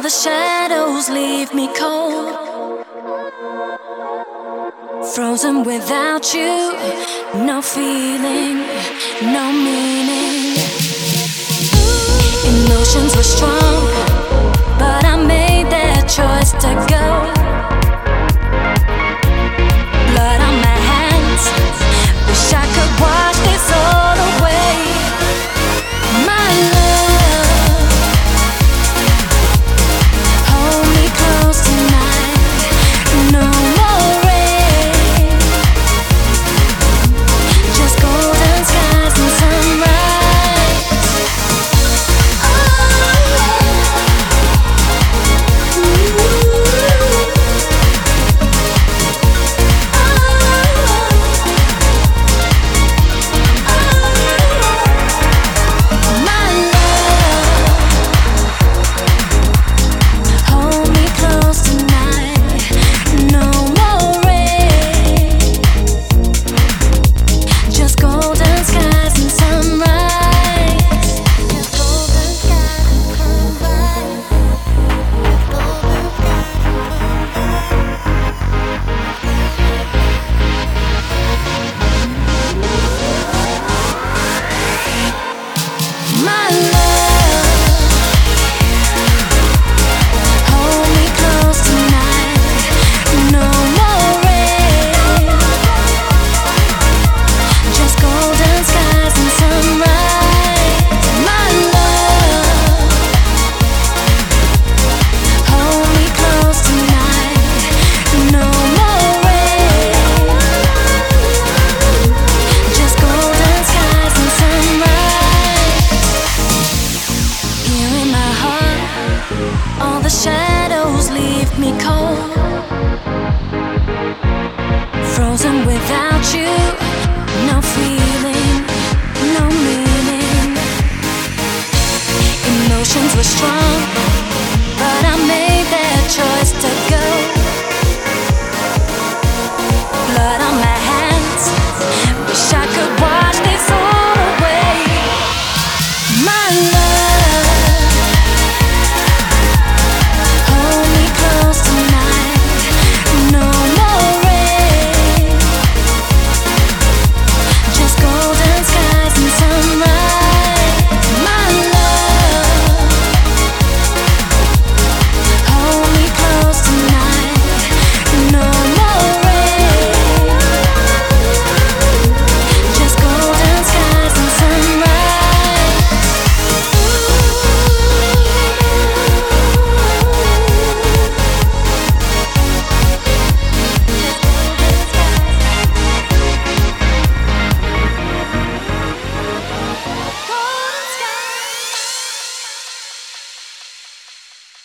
the shadows leave me cold, frozen without you. No feeling, no meaning. Emotions were strong, but I made that choice to go. Blood on my hands, wish I could wash this all away. My love, hold me close tonight. No more rain, just golden skies and sunrise. My love, hold me close tonight. No more rain, just golden skies and sunrise. Just golden skies and sunrise. My love, hold me close tonight. No more rain, just golden skies and sunrise. My love, hold me close tonight. No more rain, just golden skies and sunrise. Here in my heart, all the shadows leave me cold, frozen without you. No feeling, no meaning. Emotions were strong,